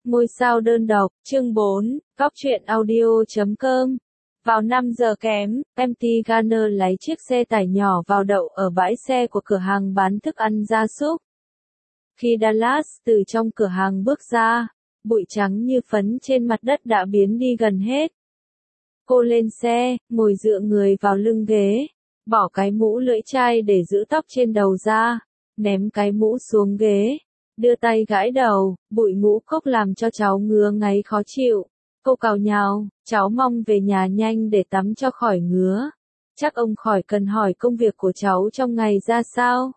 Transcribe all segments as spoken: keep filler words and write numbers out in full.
Ngôi sao đơn độc, chương bốn, góc truyện audio chấm com. Vào năm giờ kém, em tê Garner lấy chiếc xe tải nhỏ vào đậu ở bãi xe của cửa hàng bán thức ăn gia súc. Khi Dallas từ trong cửa hàng bước ra, bụi trắng như phấn trên mặt đất đã biến đi gần hết. Cô lên xe, ngồi dựa người vào lưng ghế, bỏ cái mũ lưỡi chai để giữ tóc trên đầu ra, ném cái mũ xuống ghế. Đưa tay gãi đầu, bụi ngũ cốc làm cho cháu ngứa ngáy khó chịu. Cô cào nhào, cháu mong về nhà nhanh để tắm cho khỏi ngứa. Chắc ông khỏi cần hỏi công việc của cháu trong ngày ra sao.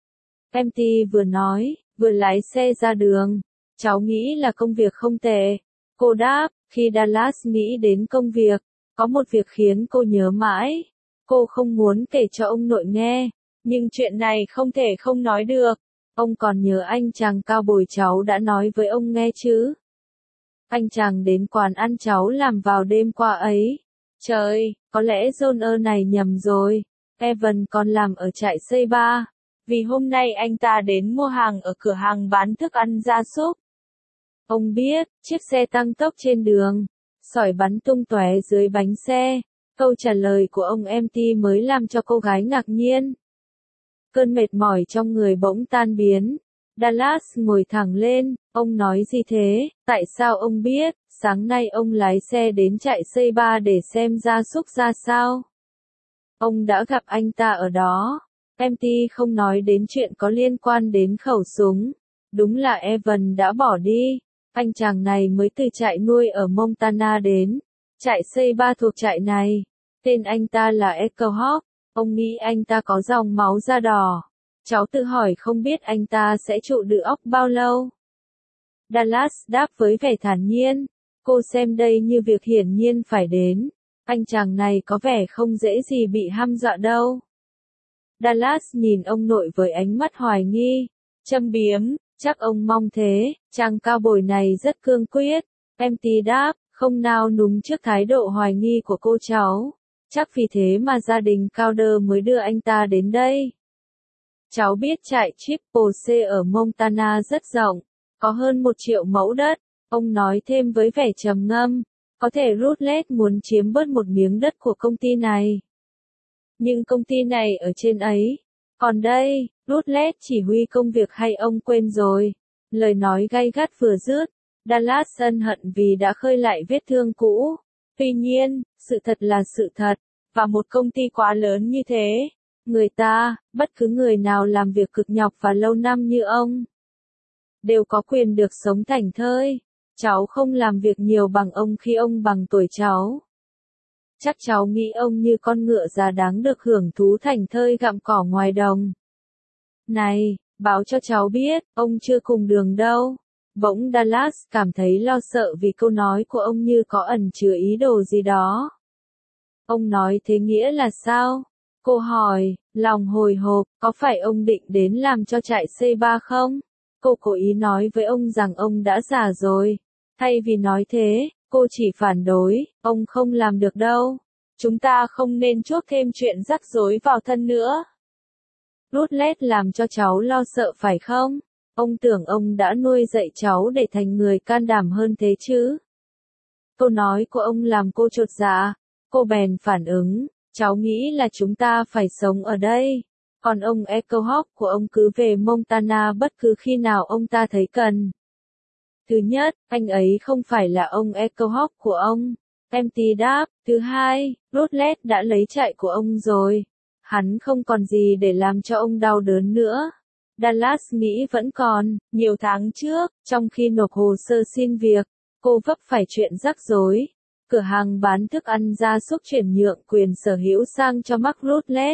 em tê vừa nói, vừa lái xe ra đường. Cháu nghĩ là công việc không tệ. Cô đáp, khi Dallas nghĩ đến công việc, có một việc khiến cô nhớ mãi. Cô không muốn kể cho ông nội nghe, nhưng chuyện này không thể không nói được. Ông còn nhớ anh chàng cao bồi cháu đã nói với ông nghe chứ? Anh chàng đến quán ăn cháu làm vào đêm qua ấy. Trời, có lẽ John này nhầm rồi. Evan còn làm ở trại xây ba. Vì hôm nay anh ta đến mua hàng ở cửa hàng bán thức ăn gia súc. Ông biết, chiếc xe tăng tốc trên đường. Sỏi bắn tung tóe dưới bánh xe. Câu trả lời của ông em tê mới làm cho cô gái ngạc nhiên. Cơn mệt mỏi trong người bỗng tan biến. Dallas ngồi thẳng lên, ông nói gì thế, tại sao ông biết, sáng nay ông lái xe đến trại xây ba để xem gia súc ra sao. Ông đã gặp anh ta ở đó. em tê không nói đến chuyện có liên quan đến khẩu súng. Đúng là Evan đã bỏ đi. Anh chàng này mới từ trại nuôi ở Montana đến. Trại xây ba thuộc trại này. Tên anh ta là Echo Hawk. Ông nghĩ anh ta có dòng máu da đỏ. Cháu tự hỏi không biết anh ta sẽ trụ được óc bao lâu. Dallas đáp với vẻ thản nhiên. Cô xem đây như việc hiển nhiên phải đến. Anh chàng này có vẻ không dễ gì bị hăm dọa đâu. Dallas nhìn ông nội với ánh mắt hoài nghi. Châm biếm, chắc ông mong thế. Chàng cao bồi này rất cương quyết. em tê đáp, không nao núng trước thái độ hoài nghi của cô cháu. Chắc vì thế mà gia đình Calder mới đưa anh ta đến đây. Cháu biết trại Triple C ở Montana rất rộng, có hơn một triệu mẫu đất. Ông nói thêm với vẻ trầm ngâm, có thể Rutledge muốn chiếm bớt một miếng đất của công ty này. Nhưng công ty này ở trên ấy. Còn đây, Rutledge chỉ huy công việc hay ông quên rồi. Lời nói gay gắt vừa dứt, Dallas ân hận vì đã khơi lại vết thương cũ. Tuy nhiên, sự thật là sự thật, và một công ty quá lớn như thế, người ta, bất cứ người nào làm việc cực nhọc và lâu năm như ông, đều có quyền được sống thảnh thơi. Cháu không làm việc nhiều bằng ông khi ông bằng tuổi cháu. Chắc cháu nghĩ ông như con ngựa già đáng được hưởng thú thảnh thơi gặm cỏ ngoài đồng. Này, báo cho cháu biết, ông chưa cùng đường đâu. Bỗng Dallas cảm thấy lo sợ vì câu nói của ông như có ẩn chứa ý đồ gì đó. Ông nói thế nghĩa là sao? Cô hỏi, lòng hồi hộp, có phải ông định đến làm cho trại xây ba không? Cô cố ý nói với ông rằng ông đã già rồi. Thay vì nói thế, cô chỉ phản đối, ông không làm được đâu. Chúng ta không nên chuốc thêm chuyện rắc rối vào thân nữa. Rutledge làm cho cháu lo sợ phải không? Ông tưởng ông đã nuôi dạy cháu để thành người can đảm hơn thế chứ? Câu nói của ông làm cô chột dạ. Cô bèn phản ứng, cháu nghĩ là chúng ta phải sống ở đây. Còn ông Echo Hawk của ông cứ về Montana bất cứ khi nào ông ta thấy cần. Thứ nhất, anh ấy không phải là ông Echo Hawk của ông. em tê đáp. Thứ hai, Rutledge đã lấy trại của ông rồi. Hắn không còn gì để làm cho ông đau đớn nữa. Dallas nghĩ vẫn còn. Nhiều tháng trước, trong khi nộp hồ sơ xin việc, cô vấp phải chuyện rắc rối. Cửa hàng bán thức ăn gia súc chuyển nhượng quyền sở hữu sang cho Mark Rutledge.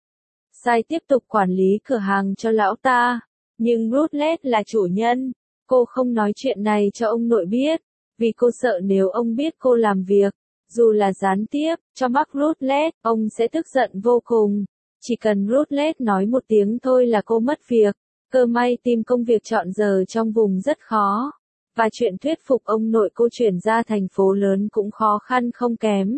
Sai tiếp tục quản lý cửa hàng cho lão ta. Nhưng Rutledge là chủ nhân. Cô không nói chuyện này cho ông nội biết. Vì cô sợ nếu ông biết cô làm việc, dù là gián tiếp, cho Mark Rutledge, ông sẽ tức giận vô cùng. Chỉ cần Rutledge nói một tiếng thôi là cô mất việc. Cơ may tìm công việc chọn giờ trong vùng rất khó. Và chuyện thuyết phục ông nội cô chuyển ra thành phố lớn cũng khó khăn không kém.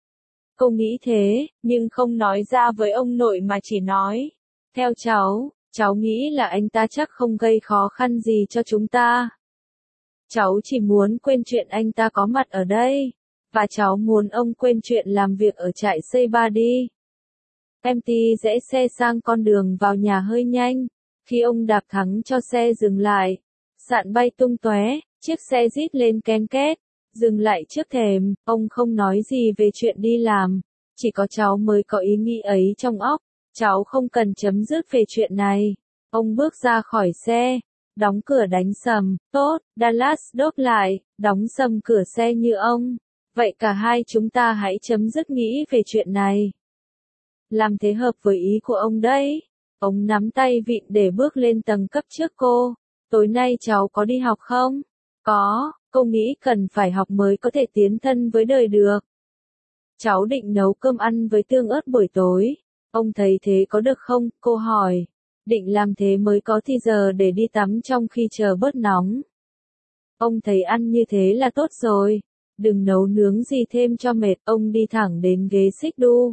Cô nghĩ thế, nhưng không nói ra với ông nội mà chỉ nói. Theo cháu, cháu nghĩ là anh ta chắc không gây khó khăn gì cho chúng ta. Cháu chỉ muốn quên chuyện anh ta có mặt ở đây. Và cháu muốn ông quên chuyện làm việc ở trại xây ba đi. em tê rẽ xe sang con đường vào nhà hơi nhanh. Khi ông đạp thắng cho xe dừng lại, sạn bay tung tóe, chiếc xe rít lên ken két, dừng lại trước thềm, ông không nói gì về chuyện đi làm, chỉ có cháu mới có ý nghĩ ấy trong óc, cháu không cần chấm dứt về chuyện này. Ông bước ra khỏi xe, đóng cửa đánh sầm, tốt, Dallas đốt lại, đóng sầm cửa xe như ông. Vậy cả hai chúng ta hãy chấm dứt nghĩ về chuyện này. Làm thế hợp với ý của ông đấy. Ông nắm tay vịn để bước lên tầng cấp trước cô. Tối nay cháu có đi học không? Có, cô nghĩ cần phải học mới có thể tiến thân với đời được. Cháu định nấu cơm ăn với tương ớt buổi tối. Ông thấy thế có được không? Cô hỏi. Định làm thế mới có thì giờ để đi tắm trong khi chờ bớt nóng. Ông thấy ăn như thế là tốt rồi. Đừng nấu nướng gì thêm cho mệt. Ông đi thẳng đến ghế xích đu.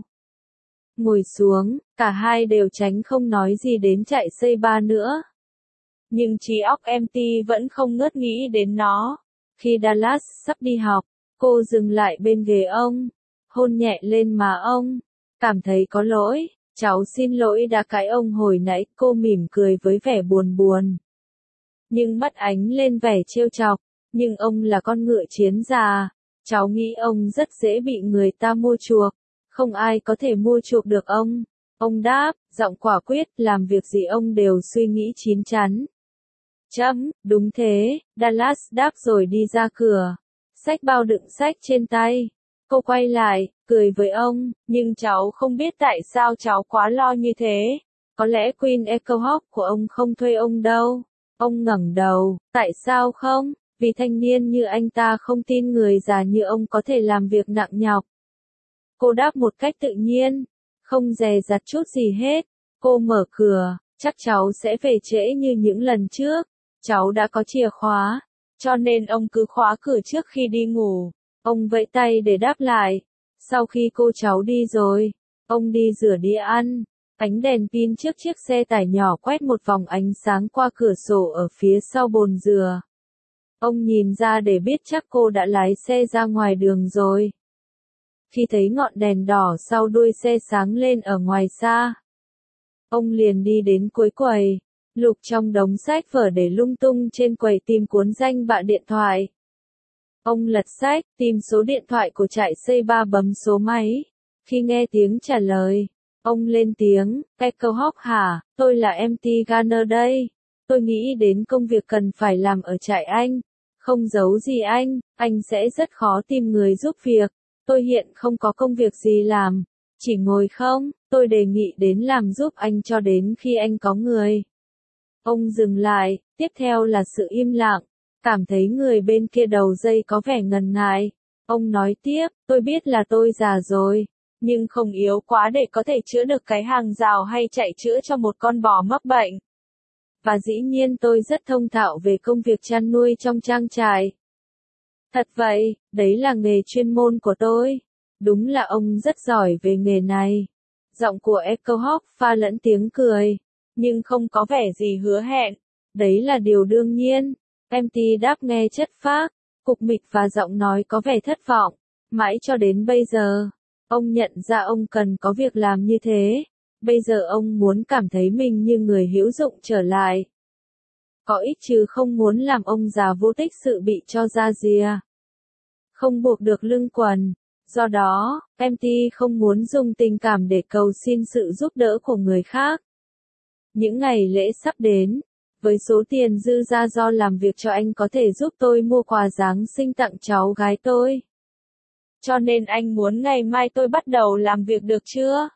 Ngồi xuống, cả hai đều tránh không nói gì đến chạy xây ba nữa. Nhưng trí óc em tê vẫn không ngớt nghĩ đến nó. Khi Dallas sắp đi học, cô dừng lại bên ghế ông, hôn nhẹ lên má ông, cảm thấy có lỗi, cháu xin lỗi đã cãi ông hồi nãy, cô mỉm cười với vẻ buồn buồn. Nhưng mắt ánh lên vẻ trêu chọc, nhưng ông là con ngựa chiến già, cháu nghĩ ông rất dễ bị người ta mua chuộc. Không ai có thể mua chuộc được ông. Ông đáp, giọng quả quyết, làm việc gì ông đều suy nghĩ chín chắn. Chấm, đúng thế, Dallas đáp rồi đi ra cửa. Xách bao đựng sách trên tay. Cô quay lại, cười với ông, nhưng cháu không biết tại sao cháu quá lo như thế. Có lẽ Queen Echohawk của ông không thuê ông đâu. Ông ngẩng đầu, tại sao không? Vì thanh niên như anh ta không tin người già như ông có thể làm việc nặng nhọc. Cô đáp một cách tự nhiên, không dè dặt chút gì hết. Cô mở cửa, chắc cháu sẽ về trễ như những lần trước. Cháu đã có chìa khóa, cho nên ông cứ khóa cửa trước khi đi ngủ. Ông vẫy tay để đáp lại. Sau khi cô cháu đi rồi, ông đi rửa đĩa ăn. Ánh đèn pin trước chiếc xe tải nhỏ quét một vòng ánh sáng qua cửa sổ ở phía sau bồn dừa. Ông nhìn ra để biết chắc cô đã lái xe ra ngoài đường rồi. Khi thấy ngọn đèn đỏ sau đuôi xe sáng lên ở ngoài xa, ông liền đi đến cuối quầy, lục trong đống sách vở để lung tung trên quầy tìm cuốn danh bạ điện thoại. Ông lật sách, tìm số điện thoại của trại xây ba, bấm số máy. Khi nghe tiếng trả lời, ông lên tiếng, Echohawk hả, tôi là em tê Garner đây. Tôi nghĩ đến công việc cần phải làm ở trại anh. Không giấu gì anh, anh sẽ rất khó tìm người giúp việc. Tôi hiện không có công việc gì làm, chỉ ngồi không, tôi đề nghị đến làm giúp anh cho đến khi anh có người. Ông dừng lại, tiếp theo là sự im lặng, cảm thấy người bên kia đầu dây có vẻ ngần ngại. Ông nói tiếp, tôi biết là tôi già rồi, nhưng không yếu quá để có thể chữa được cái hàng rào hay chạy chữa cho một con bò mắc bệnh. Và dĩ nhiên tôi rất thông thạo về công việc chăn nuôi trong trang trại. Thật vậy, đấy là nghề chuyên môn của tôi. Đúng là ông rất giỏi về nghề này. Giọng của Echohawk pha lẫn tiếng cười, nhưng không có vẻ gì hứa hẹn. Đấy là điều đương nhiên. em tê đáp nghe chất phác, cục mịch và giọng nói có vẻ thất vọng. Mãi cho đến bây giờ, ông nhận ra ông cần có việc làm như thế. Bây giờ ông muốn cảm thấy mình như người hữu dụng trở lại. Có ích chứ không muốn làm ông già vô tích sự bị cho ra rìa. Không buộc được lưng quần. Do đó, em tê không muốn dùng tình cảm để cầu xin sự giúp đỡ của người khác. Những ngày lễ sắp đến, với số tiền dư ra do làm việc cho anh có thể giúp tôi mua quà Giáng sinh tặng cháu gái tôi. Cho nên anh muốn ngày mai tôi bắt đầu làm việc được chưa?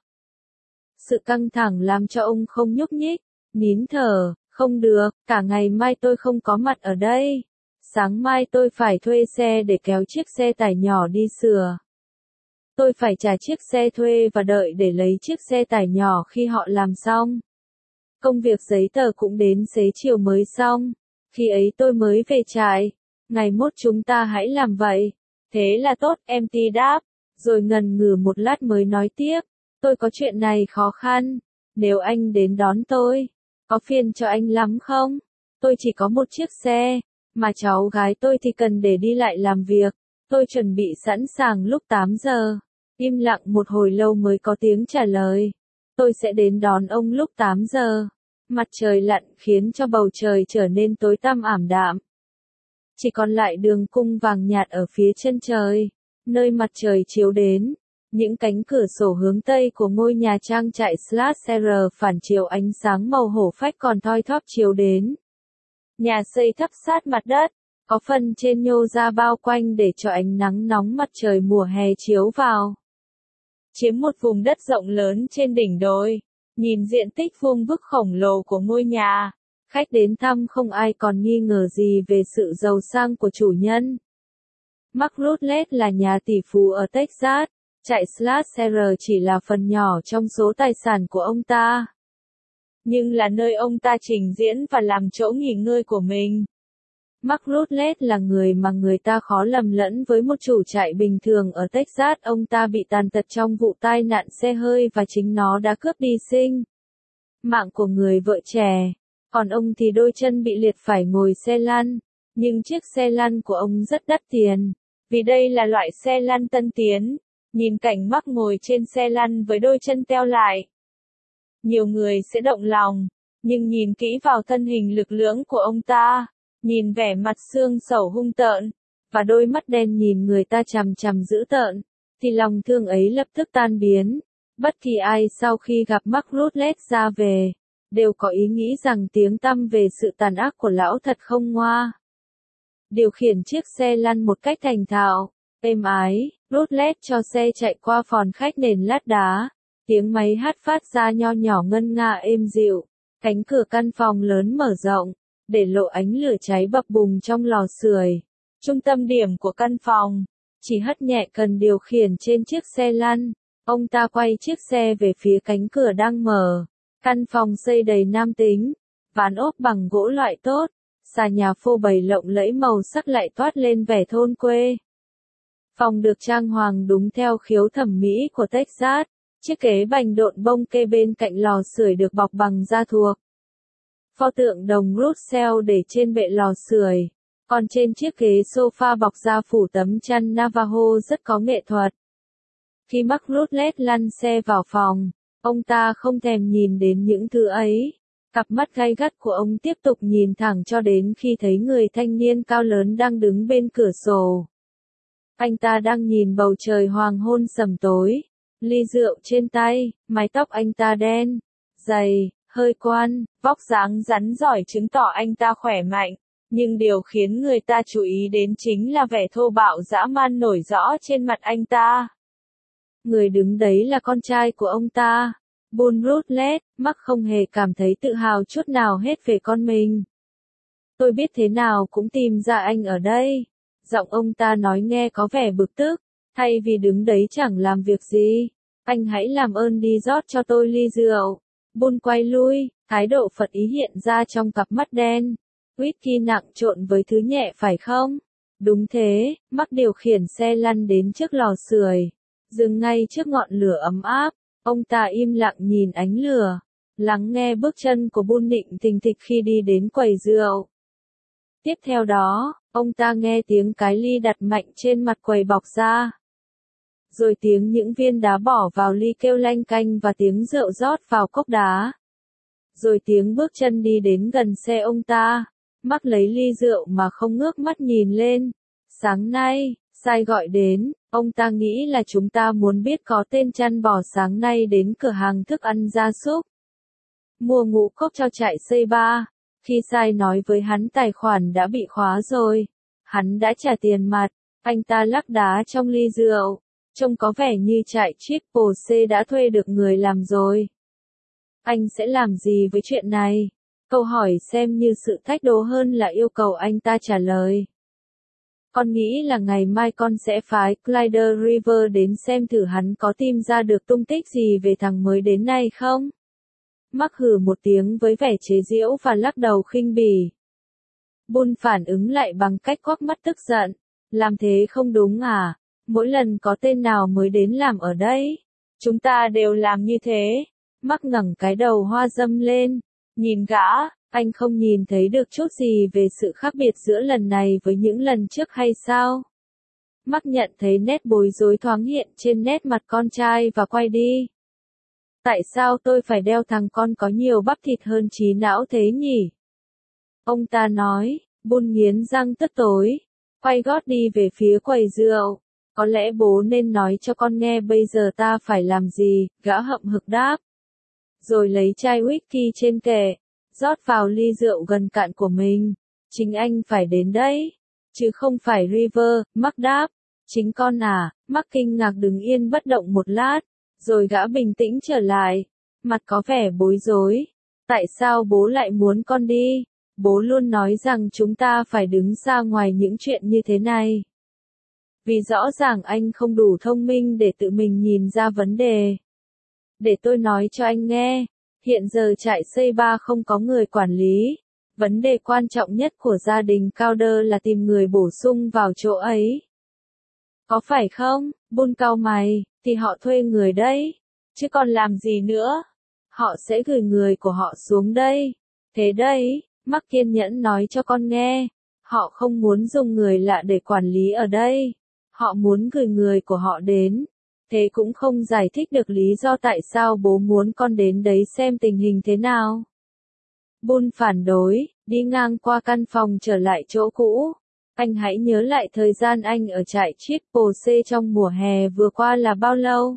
Sự căng thẳng làm cho ông không nhúc nhích, nín thở, không được, cả ngày mai tôi không có mặt ở đây. Sáng mai tôi phải thuê xe để kéo chiếc xe tải nhỏ đi sửa. Tôi phải trả chiếc xe thuê và đợi để lấy chiếc xe tải nhỏ khi họ làm xong. Công việc giấy tờ cũng đến xế chiều mới xong. Khi ấy tôi mới về trại. Ngày mốt chúng ta hãy làm vậy. Thế là tốt, em tê đáp. Rồi ngần ngừ một lát mới nói tiếp. Tôi có chuyện này khó khăn. Nếu anh đến đón tôi, có phiền cho anh lắm không? Tôi chỉ có một chiếc xe. Mà cháu gái tôi thì cần để đi lại làm việc. Tôi chuẩn bị sẵn sàng lúc tám giờ. Im lặng một hồi lâu mới có tiếng trả lời. Tôi sẽ đến đón ông lúc tám giờ. Mặt trời lặn khiến cho bầu trời trở nên tối tăm ảm đạm. Chỉ còn lại đường cung vàng nhạt ở phía chân trời, nơi mặt trời chiếu đến. Những cánh cửa sổ hướng tây của ngôi nhà trang trại slash R phản chiếu ánh sáng màu hổ phách còn thoi thóp chiếu đến. Nhà xây thấp sát mặt đất, có phần trên nhô ra bao quanh để cho ánh nắng nóng mặt trời mùa hè chiếu vào. Chiếm một vùng đất rộng lớn trên đỉnh đồi, nhìn diện tích vuông vức khổng lồ của ngôi nhà, khách đến thăm không ai còn nghi ngờ gì về sự giàu sang của chủ nhân. Mark Rutledge là nhà tỷ phú ở Texas, trại slash R chỉ là phần nhỏ trong số tài sản của ông ta. Nhưng là nơi ông ta trình diễn và làm chỗ nghỉ ngơi của mình. Mark Rutledge là người mà người ta khó lầm lẫn với một chủ trại bình thường ở Texas. Ông ta bị tàn tật trong vụ tai nạn xe hơi và chính nó đã cướp đi sinh mạng của người vợ trẻ. Còn ông thì đôi chân bị liệt phải ngồi xe lăn. Nhưng chiếc xe lăn của ông rất đắt tiền, vì đây là loại xe lăn tân tiến. Nhìn cảnh Mark ngồi trên xe lăn với đôi chân teo lại, nhiều người sẽ động lòng, nhưng nhìn kỹ vào thân hình lực lưỡng của ông ta, nhìn vẻ mặt xương sầu hung tợn, và đôi mắt đen nhìn người ta chằm chằm dữ tợn, thì lòng thương ấy lập tức tan biến. Bất kỳ ai sau khi gặp Mark Rutledge ra về, đều có ý nghĩ rằng tiếng tăm về sự tàn ác của lão thật không ngoa. Điều khiển chiếc xe lăn một cách thành thạo, êm ái, Rutledge cho xe chạy qua phòng khách nền lát đá. Tiếng máy hát phát ra nho nhỏ ngân nga êm dịu. Cánh cửa căn phòng lớn mở rộng, để lộ ánh lửa cháy bập bùng trong lò sưởi. Trung tâm điểm của căn phòng, chỉ hất nhẹ cần điều khiển trên chiếc xe lăn. Ông ta quay chiếc xe về phía cánh cửa đang mở. Căn phòng xây đầy nam tính, ván ốp bằng gỗ loại tốt. Xà nhà phô bày lộng lẫy màu sắc lại toát lên vẻ thôn quê. Phòng được trang hoàng đúng theo khiếu thẩm mỹ của Texas. Chiếc ghế bành độn bông kê bên cạnh lò sưởi được bọc bằng da thuộc. Pho tượng đồng Russell để trên bệ lò sưởi, còn trên chiếc ghế sofa bọc da phủ tấm chăn Navajo rất có nghệ thuật. Khi Mark Rutledge lăn xe vào phòng, ông ta không thèm nhìn đến những thứ ấy. Cặp mắt gay gắt của ông tiếp tục nhìn thẳng cho đến khi thấy người thanh niên cao lớn đang đứng bên cửa sổ. Anh ta đang nhìn bầu trời hoàng hôn sầm tối. Ly rượu trên tay, mái tóc anh ta đen, dày, hơi quan, vóc dáng rắn giỏi chứng tỏ anh ta khỏe mạnh. Nhưng điều khiến người ta chú ý đến chính là vẻ thô bạo dã man nổi rõ trên mặt anh ta. Người đứng đấy là con trai của ông ta, Bull Rutledge. Mark không hề cảm thấy tự hào chút nào hết về con mình. Tôi biết thế nào cũng tìm ra anh ở đây. Giọng ông ta nói nghe có vẻ bực tức. Thay vì đứng đấy chẳng làm việc gì, anh hãy làm ơn đi rót cho tôi ly rượu. Bull quay lui, thái độ phật ý hiện ra trong cặp mắt đen. Whisky nặng trộn với thứ nhẹ phải không? Đúng thế. Mark điều khiển xe lăn đến trước lò sưởi, dừng ngay trước ngọn lửa ấm áp. Ông ta im lặng nhìn ánh lửa, lắng nghe bước chân của Bull nịnh thình thịch khi đi đến quầy rượu. Tiếp theo đó, ông ta nghe tiếng cái ly đặt mạnh trên mặt quầy bọc ra. Rồi tiếng những viên đá bỏ vào ly kêu lanh canh và tiếng rượu rót vào cốc đá. Rồi tiếng bước chân đi đến gần xe ông ta. Mark lấy ly rượu mà không ngước mắt nhìn lên. Sáng nay, Sai gọi đến, ông ta nghĩ là chúng ta muốn biết có tên chăn bò sáng nay đến cửa hàng thức ăn gia súc. Mua ngũ cốc cho trại xây ba. Khi Sai nói với hắn tài khoản đã bị khóa rồi, hắn đã trả tiền mặt, anh ta lắc đá trong ly rượu. Trông có vẻ như trại Triple C đã thuê được người làm rồi. Anh sẽ làm gì với chuyện này? Câu hỏi xem như sự thách đố hơn là yêu cầu anh ta trả lời. Con nghĩ là ngày mai con sẽ phái Clyde River đến xem thử hắn có tìm ra được tung tích gì về thằng mới đến này không? Mark hừ một tiếng với vẻ chế giễu và lắc đầu khinh bỉ. Bull phản ứng lại bằng cách quắc mắt tức giận. Làm thế không đúng à? Mỗi lần có tên nào mới đến làm ở đây, chúng ta đều làm như thế. Mark ngẩng cái đầu hoa dâm lên, nhìn gã, Anh không nhìn thấy được chút gì về sự khác biệt giữa lần này với những lần trước hay sao? Mark nhận thấy nét bối rối thoáng hiện trên nét mặt con trai và quay đi. Tại sao tôi phải đeo thằng con có nhiều bắp thịt hơn trí não thế nhỉ? Ông ta nói, Bun nghiến răng tức tối, quay gót đi về phía quầy rượu. Có lẽ bố nên nói cho con nghe bây giờ ta phải làm gì, gã hậm hực đáp. Rồi lấy chai whisky trên kệ, rót vào ly rượu gần cạn của mình. Chính anh phải đến đấy, chứ không phải River, Mark đáp. Chính con à, Mark kinh ngạc đứng yên bất động một lát, rồi gã bình tĩnh trở lại, mặt có vẻ bối rối. Tại sao bố lại muốn con đi? Bố luôn nói rằng chúng ta phải đứng xa ngoài những chuyện như thế này. Vì rõ ràng anh không đủ thông minh để tự mình nhìn ra vấn đề. Để tôi nói cho anh nghe, hiện giờ trại xây ba không có người quản lý. Vấn đề quan trọng nhất của gia đình Calder là tìm người bổ sung vào chỗ ấy. Có phải không? Bun cau mày, thì họ thuê người đấy. Chứ còn làm gì nữa? Họ sẽ gửi người của họ xuống đây. Thế đấy, Mark kiên nhẫn nói cho con nghe. Họ không muốn dùng người lạ để quản lý ở đây. Họ muốn gửi người của họ đến. Thế cũng không giải thích được lý do tại sao bố muốn con đến đấy xem tình hình thế nào. Bun phản đối, đi ngang qua căn phòng trở lại chỗ cũ. Anh hãy nhớ lại thời gian anh ở trại Triple C trong mùa hè vừa qua là bao lâu?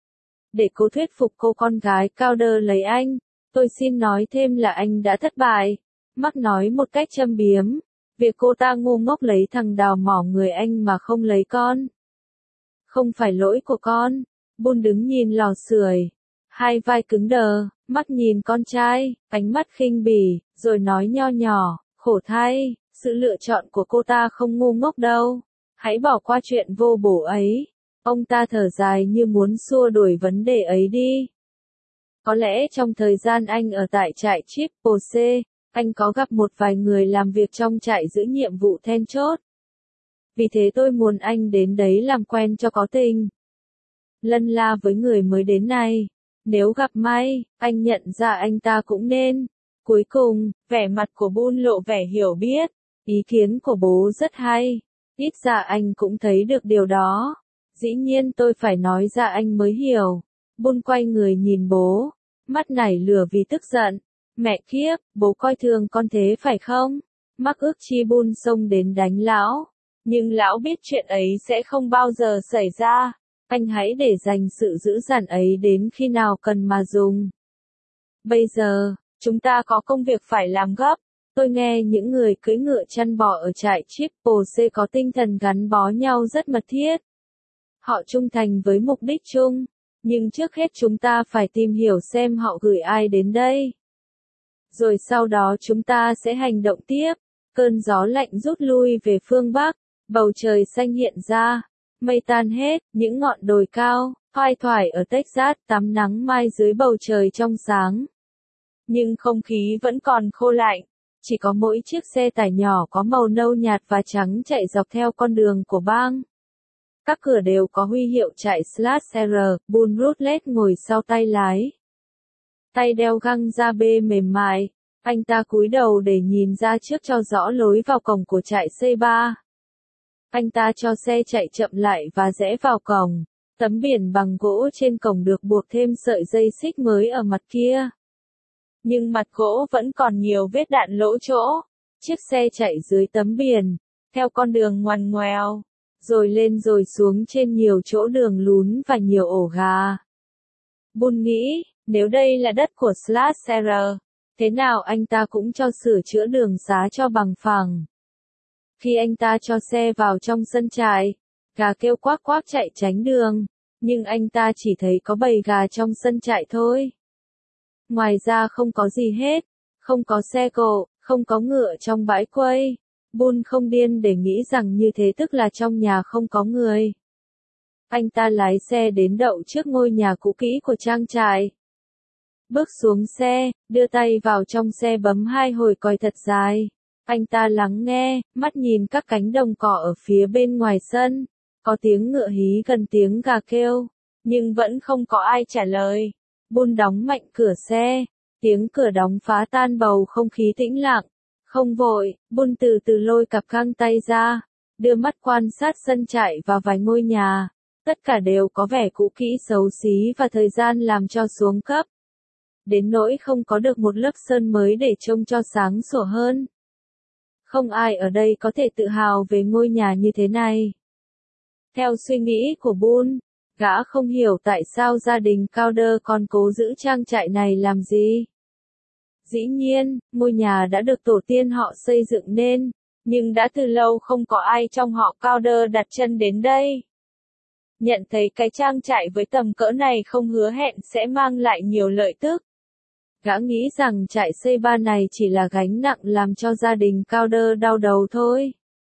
Để cố thuyết phục cô con gái Calder lấy anh, tôi xin nói thêm là anh đã thất bại. Mark nói một cách châm biếm. Việc cô ta ngu ngốc lấy thằng đào mỏ người anh mà không lấy con. Không phải lỗi của con. Bun đứng nhìn lò sưởi, hai vai cứng đờ, Mark nhìn con trai, ánh mắt khinh bỉ, rồi nói nho nhỏ, khổ thay, sự lựa chọn của cô ta không ngu ngốc đâu. Hãy bỏ qua chuyện vô bổ ấy. Ông ta thở dài như muốn xua đuổi vấn đề ấy đi. Có lẽ trong thời gian anh ở tại trại Triple C, anh có gặp một vài người làm việc trong trại giữ nhiệm vụ then chốt. Vì thế tôi muốn anh đến đấy làm quen cho có tình. Lân la với người mới đến này. Nếu gặp may, anh nhận ra anh ta cũng nên. Cuối cùng, vẻ mặt của Bun lộ vẻ hiểu biết. Ý kiến của bố rất hay. Ít ra anh cũng thấy được điều đó. Dĩ nhiên tôi phải nói ra anh mới hiểu. Bun quay người nhìn bố. Mắt nảy lửa vì tức giận. Mẹ kiếp, bố coi thường con thế phải không? Mark ước chi Bun xông đến đánh lão. Nhưng lão biết chuyện ấy sẽ không bao giờ xảy ra. Anh hãy để dành sự dữ dằn ấy đến khi nào cần mà dùng. Bây giờ, chúng ta có công việc phải làm gấp. Tôi nghe những người cưỡi ngựa chăn bò ở trại Triple C có tinh thần gắn bó nhau rất mật thiết. Họ trung thành với mục đích chung. Nhưng trước hết chúng ta phải tìm hiểu xem họ gửi ai đến đây. Rồi sau đó chúng ta sẽ hành động tiếp. Cơn gió lạnh rút lui về phương Bắc. Bầu trời xanh hiện ra. Mây tan hết, những ngọn đồi cao, thoai thoải ở Texas tắm nắng mai dưới bầu trời trong sáng. Nhưng không khí vẫn còn khô lạnh. Chỉ có mỗi chiếc xe tải nhỏ có màu nâu nhạt và trắng chạy dọc theo con đường của bang. Các cửa đều có huy hiệu chạy slash R, Bun Rutledge ngồi sau tay lái. Tay đeo găng da bê mềm mại, anh ta cúi đầu để nhìn ra trước cho rõ lối vào cổng của trại xây ba. Anh ta cho xe chạy chậm lại và rẽ vào cổng. Tấm biển bằng gỗ trên cổng được buộc thêm sợi dây xích mới ở mặt kia. Nhưng mặt gỗ vẫn còn nhiều vết đạn lỗ chỗ. Chiếc xe chạy dưới tấm biển, theo con đường ngoằn ngoèo, rồi lên rồi xuống trên nhiều chỗ đường lún và nhiều ổ gà. Bun nghĩ, nếu đây là đất của Slash R, thế nào anh ta cũng cho sửa chữa đường xá cho bằng phẳng. Khi anh ta cho xe vào trong sân trại, gà kêu quác quác chạy tránh đường, nhưng anh ta chỉ thấy có bầy gà trong sân trại thôi. Ngoài ra không có gì hết, không có xe cộ, không có ngựa trong bãi quây. Bun không điên để nghĩ rằng như thế tức là trong nhà không có người. Anh ta lái xe đến đậu trước ngôi nhà cũ kỹ của trang trại. Bước xuống xe, đưa tay vào trong xe bấm hai hồi còi thật dài. Anh ta lắng nghe, mắt nhìn các cánh đồng cỏ ở phía bên ngoài sân. Có tiếng ngựa hí gần tiếng gà kêu, nhưng vẫn không có ai trả lời. Bun đóng mạnh cửa xe, Tiếng cửa đóng phá tan bầu không khí tĩnh lặng. Không vội, Bun từ từ lôi cặp găng tay ra, đưa mắt quan sát sân trại và vài ngôi nhà. Tất cả đều có vẻ cũ kỹ xấu xí và thời gian làm cho xuống cấp. Đến nỗi không có được một lớp sơn mới để trông cho sáng sủa hơn. Không ai ở đây có thể tự hào về ngôi nhà như thế này. Theo suy nghĩ của Bun, gã không hiểu tại sao gia đình Cowder còn cố giữ trang trại này làm gì. Dĩ nhiên, ngôi nhà đã được tổ tiên họ xây dựng nên, nhưng đã từ lâu không có ai trong họ Cowder đặt chân đến đây. Nhận thấy cái trang trại với tầm cỡ này không hứa hẹn sẽ mang lại nhiều lợi tức. Gã nghĩ rằng trại xây ba này chỉ là gánh nặng làm cho gia đình Cowder đau đầu thôi.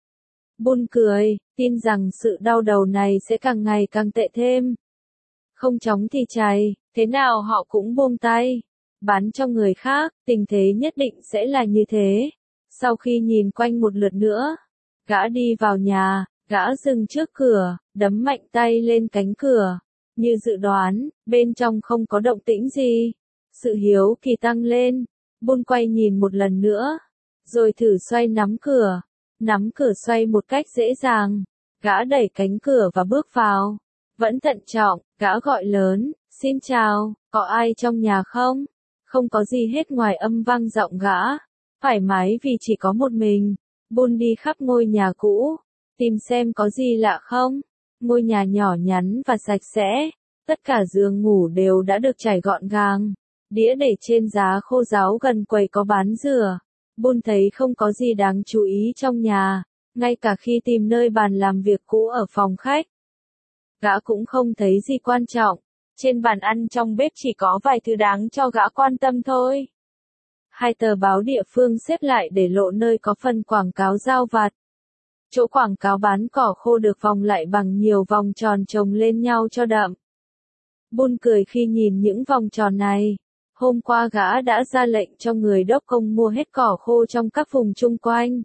Bun cười, tin rằng sự đau đầu này sẽ càng ngày càng tệ thêm. Không chóng thì chày, thế nào họ cũng buông tay. Bán cho người khác, tình thế nhất định sẽ là như thế. Sau khi nhìn quanh một lượt nữa, gã đi vào nhà, gã dừng trước cửa, đấm mạnh tay lên cánh cửa. Như dự đoán, bên trong không có động tĩnh gì. Sự hiếu kỳ tăng lên, Bun quay nhìn một lần nữa, rồi thử xoay nắm cửa. Nắm cửa xoay một cách dễ dàng, gã đẩy cánh cửa và bước vào. Vẫn thận trọng, gã gọi lớn, xin chào, có ai trong nhà không? Không có gì hết ngoài âm vang giọng gã, thoải mái vì chỉ có một mình. Bun đi khắp ngôi nhà cũ, tìm xem có gì lạ không. Ngôi nhà nhỏ nhắn và sạch sẽ, tất cả giường ngủ đều đã được trải gọn gàng. Đĩa để trên giá khô ráo gần quầy có bán dừa. Bun thấy không có gì đáng chú ý trong nhà, ngay cả khi tìm nơi bàn làm việc cũ ở phòng khách. Gã cũng không thấy gì quan trọng, trên bàn ăn trong bếp chỉ có vài thứ đáng cho gã quan tâm thôi. Hai tờ báo địa phương xếp lại để lộ nơi có phần quảng cáo rao vặt. Chỗ quảng cáo bán cỏ khô được vòng lại bằng nhiều vòng tròn chồng lên nhau cho đậm. Bun cười khi nhìn những vòng tròn này. Hôm qua gã đã ra lệnh cho người đốc công mua hết cỏ khô trong các vùng chung quanh.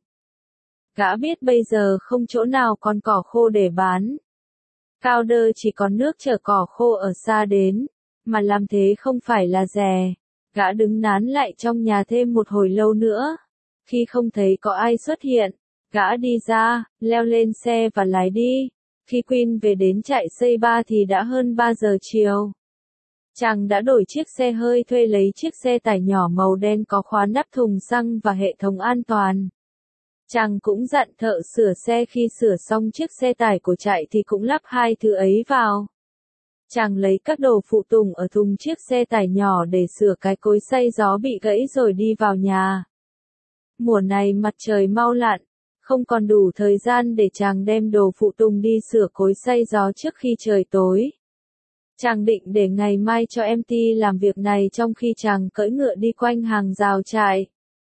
Gã biết bây giờ không chỗ nào còn cỏ khô để bán. Cowder chỉ còn nước chở cỏ khô ở xa đến, mà làm thế không phải là rẻ. Gã đứng nán lại trong nhà thêm một hồi lâu nữa. Khi không thấy có ai xuất hiện, gã đi ra, leo lên xe và lái đi. Khi Queen về đến trại xây ba thì đã hơn ba giờ chiều. Chàng đã đổi chiếc xe hơi thuê lấy chiếc xe tải nhỏ màu đen có khóa nắp thùng xăng và hệ thống an toàn. Chàng cũng dặn thợ sửa xe khi sửa xong chiếc xe tải của trại thì cũng lắp hai thứ ấy vào. Chàng lấy các đồ phụ tùng ở thùng chiếc xe tải nhỏ để sửa cái cối xay gió bị gãy rồi đi vào nhà. Mùa này mặt trời mau lặn, không còn đủ thời gian để chàng đem đồ phụ tùng đi sửa cối xay gió trước khi trời tối. Chàng định để ngày mai cho em tê làm việc này trong khi chàng cưỡi ngựa đi quanh hàng rào trại.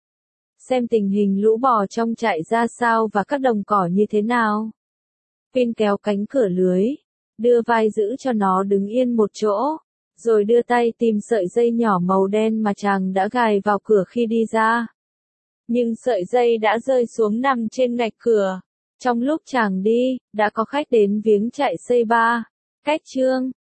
Xem tình hình lũ bò trong trại ra sao và các đồng cỏ như thế nào. Pin kéo cánh cửa lưới, đưa vai giữ cho nó đứng yên một chỗ, rồi đưa tay tìm sợi dây nhỏ màu đen mà chàng đã gài vào cửa khi đi ra. Nhưng sợi dây đã rơi xuống nằm trên ngạch cửa. Trong lúc chàng đi, đã có khách đến viếng trại xây ba. Cách chương